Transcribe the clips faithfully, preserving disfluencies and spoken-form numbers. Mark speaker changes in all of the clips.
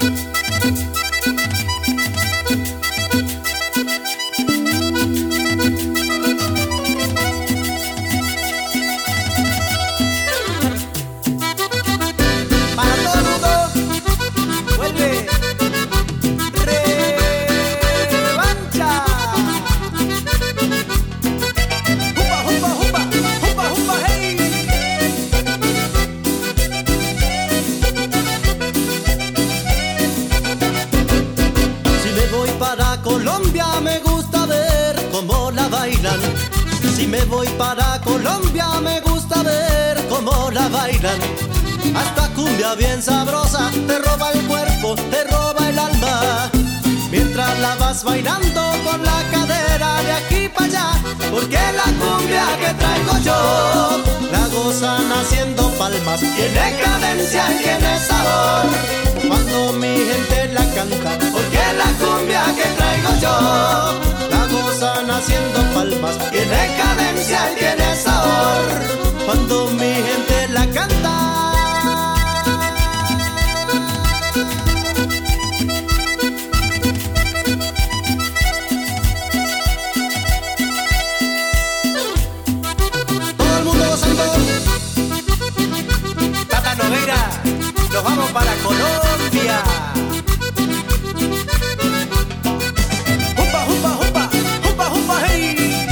Speaker 1: Colombia me gusta ver cómo la bailan. Si me voy para Colombia me gusta ver cómo la bailan. Hasta cumbia bien sabrosa te roba el cuerpo, te roba el alma. Mientras la vas bailando con la cadera de aquí para allá, porque la cumbia que traigo yo la gozan haciendo palmas. Tiene cadencia y tiene sabor cuando mi gente la canta, porque la cumbia que traigo yo la gozan haciendo palmas. Tiene cadencia y tiene sabor cuando mi gente la canta. Nos vamos para Colombia. Jumpa, jumpa, jumpa, jumpa, jumpa, hey.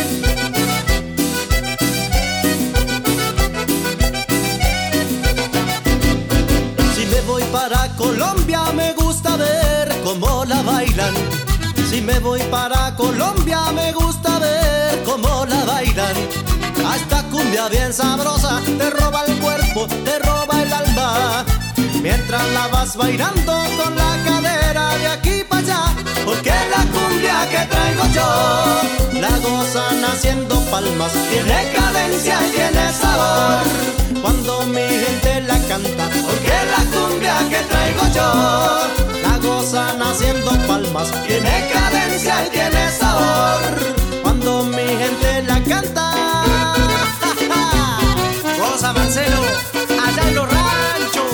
Speaker 1: Si me voy para Colombia me gusta ver cómo la bailan. Si me voy para Colombia me gusta ver cómo la bailan. Hasta cumbia bien sabrosa te roba el cuerpo, te roba el alma. Mientras la vas bailando con la cadera de aquí para allá, porque la cumbia que traigo yo la gozan haciendo palmas. Tiene cadencia y tiene sabor cuando mi gente la canta, porque la cumbia que traigo yo la gozan haciendo palmas. Tiene cadencia y tiene sabor cuando mi gente la canta. Rosa Marcelo, allá en los ranchos.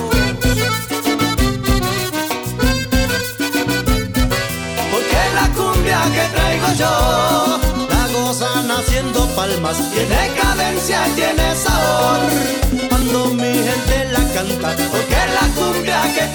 Speaker 1: Porque la cumbia que traigo yo la gozan haciendo palmas. Tiene cadencia y tiene sabor cuando mi gente la canta, porque la cumbia que